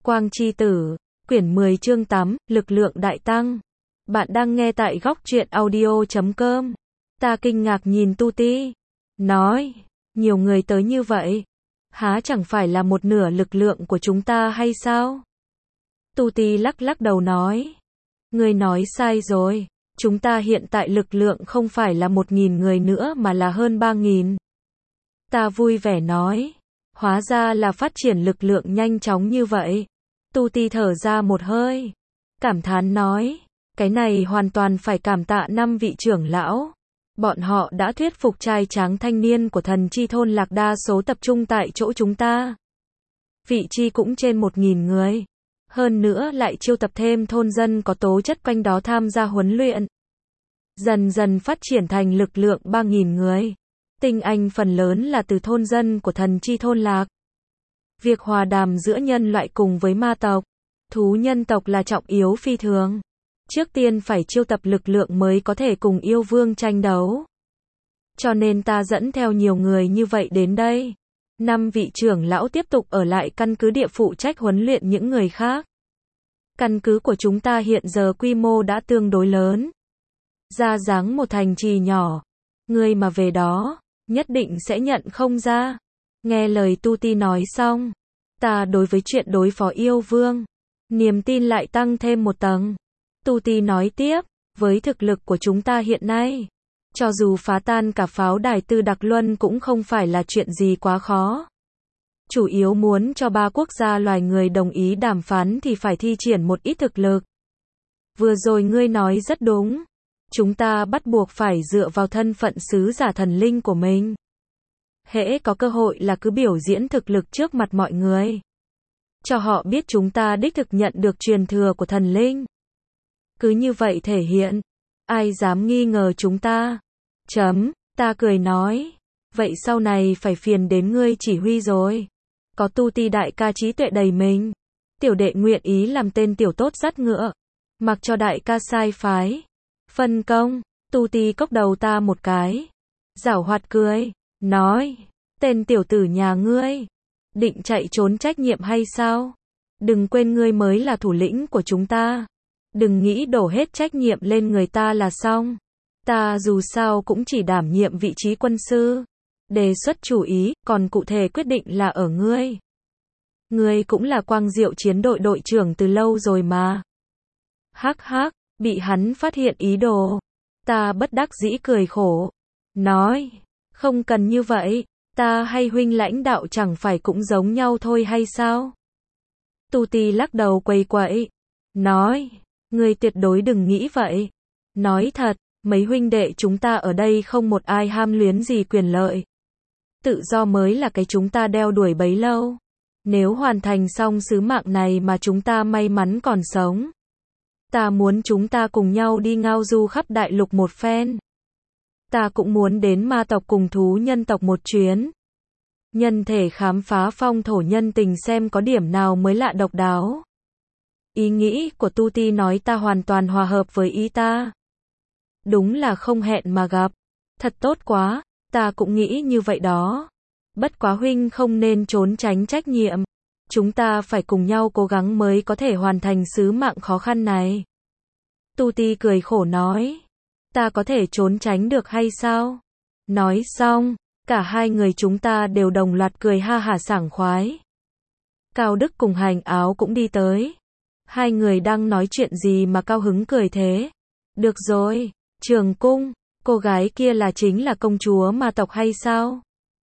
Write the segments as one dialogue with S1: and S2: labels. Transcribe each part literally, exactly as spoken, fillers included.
S1: Quang Chi Tử, quyển mười chương tám, lực lượng đại tăng. Bạn đang nghe tại góc truyện audio chấm com. Ta kinh ngạc nhìn Tu Ti, nói, nhiều người tới như vậy, há chẳng phải là một nửa lực lượng của chúng ta hay sao? Tu Ti lắc lắc đầu nói, ngươi nói sai rồi, chúng ta hiện tại lực lượng không phải là một nghìn người nữa mà là hơn ba nghìn. Ta vui vẻ nói, hóa ra là phát triển lực lượng nhanh chóng như vậy. Tu Ti thở ra một hơi, cảm thán nói, cái này hoàn toàn phải cảm tạ năm vị trưởng lão. Bọn họ đã thuyết phục trai tráng thanh niên của thần chi thôn Lạc đa số tập trung tại chỗ chúng ta. Vị chi cũng trên một nghìn người. Hơn nữa lại chiêu tập thêm thôn dân có tố chất quanh đó tham gia huấn luyện. Dần dần phát triển thành lực lượng ba nghìn người. Tinh anh phần lớn là từ thôn dân của thần chi thôn Lạc. Việc hòa đàm giữa nhân loại cùng với ma tộc, thú nhân tộc là trọng yếu phi thường. Trước tiên phải chiêu tập lực lượng mới có thể cùng yêu vương tranh đấu. Cho nên ta dẫn theo nhiều người như vậy đến đây. Năm vị trưởng lão tiếp tục ở lại căn cứ địa phụ trách huấn luyện những người khác. Căn cứ của chúng ta hiện giờ quy mô đã tương đối lớn. Ra dáng một thành trì nhỏ. Người mà về đó, nhất định sẽ nhận không ra. Nghe lời Tu Ti nói xong, ta đối với chuyện đối phó yêu vương, niềm tin lại tăng thêm một tầng. Tu Ti nói tiếp, với thực lực của chúng ta hiện nay, cho dù phá tan cả pháo đài Tư Đặc Luân cũng không phải là chuyện gì quá khó. Chủ yếu muốn cho ba quốc gia loài người đồng ý đàm phán thì phải thi triển một ít thực lực. Vừa rồi ngươi nói rất đúng. Chúng ta bắt buộc phải dựa vào thân phận sứ giả thần linh của mình. Hễ có cơ hội là cứ biểu diễn thực lực trước mặt mọi người. Cho họ biết chúng ta đích thực nhận được truyền thừa của thần linh. Cứ như vậy thể hiện. Ai dám nghi ngờ chúng ta? Chấm, ta cười nói. Vậy sau này phải phiền đến ngươi chỉ huy rồi. Có Tu Ti đại ca trí tuệ đầy mình. Tiểu đệ nguyện ý làm tên tiểu tốt dắt ngựa. Mặc cho đại ca sai phái. Phân công, Tu Ti cốc đầu ta một cái. Giảo hoạt cười, nói, tên tiểu tử nhà ngươi, định chạy trốn trách nhiệm hay sao? Đừng quên ngươi mới là thủ lĩnh của chúng ta. Đừng nghĩ đổ hết trách nhiệm lên người ta là xong. Ta dù sao cũng chỉ đảm nhiệm vị trí quân sư. Đề xuất chủ ý, còn cụ thể quyết định là ở ngươi. Ngươi cũng là Quang Diệu chiến đội đội trưởng từ lâu rồi mà. Hắc hắc. Bị hắn phát hiện ý đồ. Ta bất đắc dĩ cười khổ. Nói, không cần như vậy. Ta hay huynh lãnh đạo chẳng phải cũng giống nhau thôi hay sao? Tu Ti lắc đầu quầy quậy. Nói, ngươi tuyệt đối đừng nghĩ vậy. Nói thật, mấy huynh đệ chúng ta ở đây không một ai ham luyến gì quyền lợi. Tự do mới là cái chúng ta đeo đuổi bấy lâu. Nếu hoàn thành xong sứ mạng này mà chúng ta may mắn còn sống. Ta muốn chúng ta cùng nhau đi ngao du khắp đại lục một phen. Ta cũng muốn đến ma tộc cùng thú nhân tộc một chuyến. Nhân thể khám phá phong thổ nhân tình xem có điểm nào mới lạ độc đáo. Ý nghĩ của Tu Ti nói ta hoàn toàn hòa hợp với ý ta. Đúng là không hẹn mà gặp. Thật tốt quá, ta cũng nghĩ như vậy đó. Bất quá huynh không nên trốn tránh trách nhiệm. Chúng ta phải cùng nhau cố gắng mới có thể hoàn thành sứ mạng khó khăn này. Tu Ti cười khổ nói. Ta có thể trốn tránh được hay sao? Nói xong, cả hai người chúng ta đều đồng loạt cười ha hả sảng khoái. Cao Đức cùng Hành Áo cũng đi tới. Hai người đang nói chuyện gì mà cao hứng cười thế? Được rồi, Trường Cung, cô gái kia là chính là công chúa ma tộc hay sao?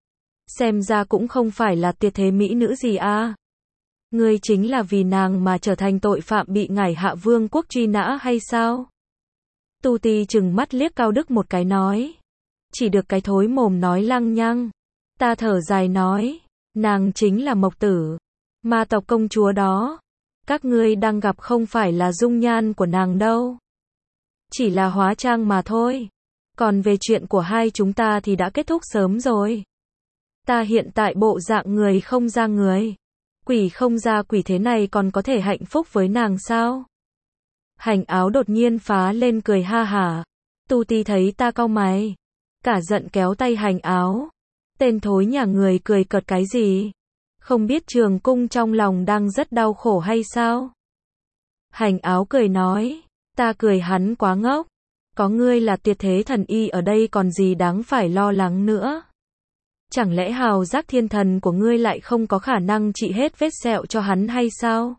S1: Xem ra cũng không phải là tuyệt thế mỹ nữ gì à? Ngươi chính là vì nàng mà trở thành tội phạm bị ngải hạ vương quốc truy nã hay sao? Tu Ti chừng mắt liếc Cao Đức một cái nói. Chỉ được cái thối mồm nói lăng nhăng. Ta thở dài nói. Nàng chính là Mộc Tử. Ma tộc công chúa đó. Các ngươi đang gặp không phải là dung nhan của nàng đâu. Chỉ là hóa trang mà thôi. Còn về chuyện của hai chúng ta thì đã kết thúc sớm rồi. Ta hiện tại bộ dạng người không ra người. Quỷ không ra quỷ thế này còn có thể hạnh phúc với nàng sao? Hành Áo đột nhiên phá lên cười ha hả. Tu Ti thấy ta cau mày. Cả giận kéo tay Hành Áo. Tên thối nhà người cười cợt cái gì? Không biết Trường Cung trong lòng đang rất đau khổ hay sao? Hành Áo cười nói, ta cười hắn quá ngốc. Có ngươi là tuyệt thế thần y ở đây còn gì đáng phải lo lắng nữa. Chẳng lẽ hào giác thiên thần của ngươi lại không có khả năng trị hết vết sẹo cho hắn hay sao?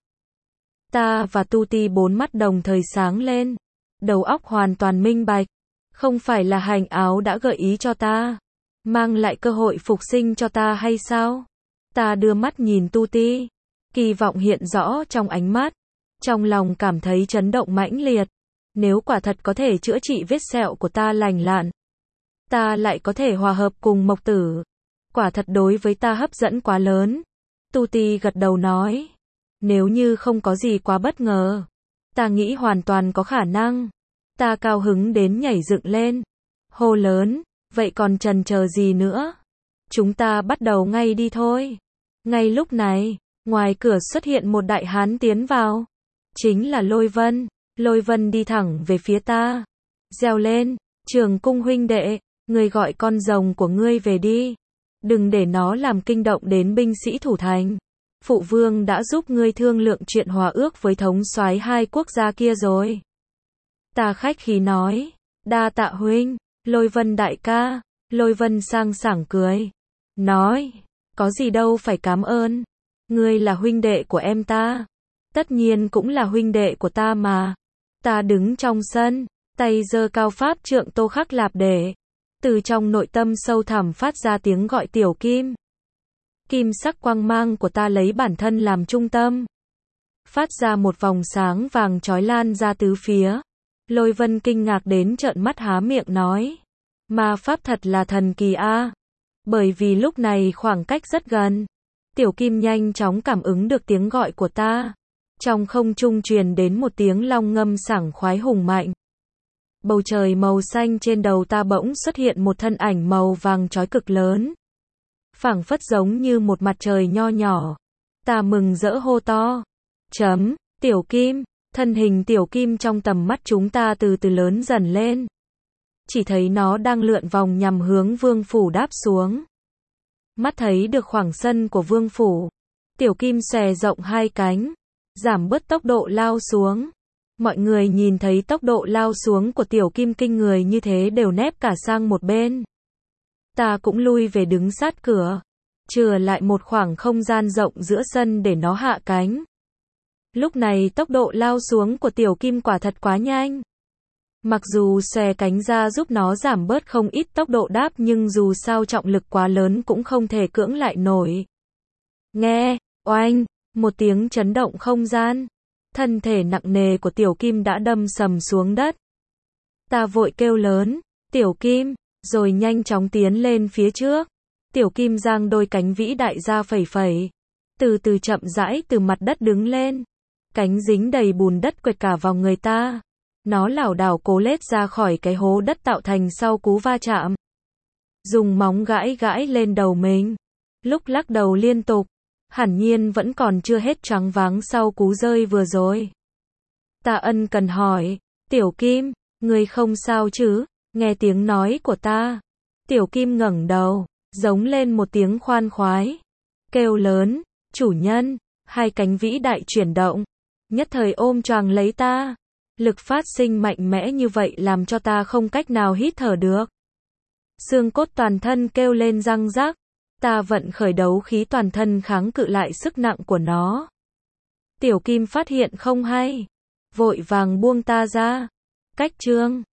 S1: Ta và Tu Ti bốn mắt đồng thời sáng lên. Đầu óc hoàn toàn minh bạch. Không phải là Hành Áo đã gợi ý cho ta, mang lại cơ hội phục sinh cho ta hay sao? Ta đưa mắt nhìn Tu Ti, kỳ vọng hiện rõ trong ánh mắt, trong lòng cảm thấy chấn động mãnh liệt. Nếu quả thật có thể chữa trị vết sẹo của ta lành lặn, ta lại có thể hòa hợp cùng Mộc Tử. Quả thật đối với ta hấp dẫn quá lớn. Tu Ti gật đầu nói, nếu như không có gì quá bất ngờ, ta nghĩ hoàn toàn có khả năng. Ta cao hứng đến nhảy dựng lên, hô lớn, vậy còn chần chờ gì nữa? Chúng ta bắt đầu ngay đi thôi. Ngay lúc này, ngoài cửa xuất hiện một đại hán tiến vào. Chính là Lôi Vân. Lôi Vân đi thẳng về phía ta, reo lên, Trường Cung huynh đệ, ngươi gọi con rồng của ngươi về đi. Đừng để nó làm kinh động đến binh sĩ thủ thành. Phụ vương đã giúp ngươi thương lượng chuyện hòa ước với thống soái hai quốc gia kia rồi. Ta khách khí nói, đa tạ huynh. Lôi Vân đại ca. Lôi Vân sang sảng cười, nói, có gì đâu phải cảm ơn. Ngươi là huynh đệ của em ta, tất nhiên cũng là huynh đệ của ta mà. Ta đứng trong sân, tay giơ cao pháp trượng Tô Khắc Lạp để, từ trong nội tâm sâu thẳm phát ra tiếng gọi Tiểu Kim. Kim sắc quang mang của ta lấy bản thân làm trung tâm, phát ra một vòng sáng vàng chói lan ra tứ phía. Lôi Vân kinh ngạc đến trợn mắt há miệng nói, ma pháp thật là thần kỳ a. Bởi vì lúc này khoảng cách rất gần, Tiểu Kim nhanh chóng cảm ứng được tiếng gọi của ta. Trong không trung truyền đến một tiếng long ngâm sảng khoái hùng mạnh. Bầu trời màu xanh trên đầu ta bỗng xuất hiện một thân ảnh màu vàng chói cực lớn, phảng phất giống như một mặt trời nho nhỏ. Ta mừng rỡ hô to, chấm, Tiểu Kim. Thân hình Tiểu Kim trong tầm mắt chúng ta từ từ lớn dần lên. Chỉ thấy nó đang lượn vòng nhằm hướng vương phủ đáp xuống. Mắt thấy được khoảng sân của vương phủ, Tiểu Kim xòe rộng hai cánh, giảm bớt tốc độ lao xuống. Mọi người nhìn thấy tốc độ lao xuống của Tiểu Kim kinh người như thế đều nép cả sang một bên. Ta cũng lui về đứng sát cửa, chừa lại một khoảng không gian rộng giữa sân để nó hạ cánh. Lúc này tốc độ lao xuống của Tiểu Kim quả thật quá nhanh. Mặc dù xòe cánh ra giúp nó giảm bớt không ít tốc độ đáp nhưng dù sao trọng lực quá lớn cũng không thể cưỡng lại nổi. Nghe, oanh, một tiếng chấn động không gian. Thân thể nặng nề của Tiểu Kim đã đâm sầm xuống đất. Ta vội kêu lớn, Tiểu Kim, rồi nhanh chóng tiến lên phía trước. Tiểu Kim giang đôi cánh vĩ đại ra phẩy phẩy, từ từ chậm rãi từ mặt đất đứng lên. Cánh dính đầy bùn đất quệt cả vào người ta. Nó lảo đảo cố lết ra khỏi cái hố đất tạo thành sau cú va chạm. Dùng móng gãi gãi lên đầu mình, lúc lắc đầu liên tục, hẳn nhiên vẫn còn chưa hết choáng váng sau cú rơi vừa rồi. Ta ân cần hỏi, Tiểu Kim, ngươi không sao chứ? Nghe tiếng nói của ta, Tiểu Kim ngẩng đầu, giống lên một tiếng khoan khoái, kêu lớn, chủ nhân. Hai cánh vĩ đại chuyển động, nhất thời ôm choàng lấy ta. Lực phát sinh mạnh mẽ như vậy làm cho ta không cách nào hít thở được. Xương cốt toàn thân kêu lên răng rắc. Ta vận khởi đấu khí toàn thân kháng cự lại sức nặng của nó. Tiểu Kim phát hiện không hay, vội vàng buông ta ra. Cách chương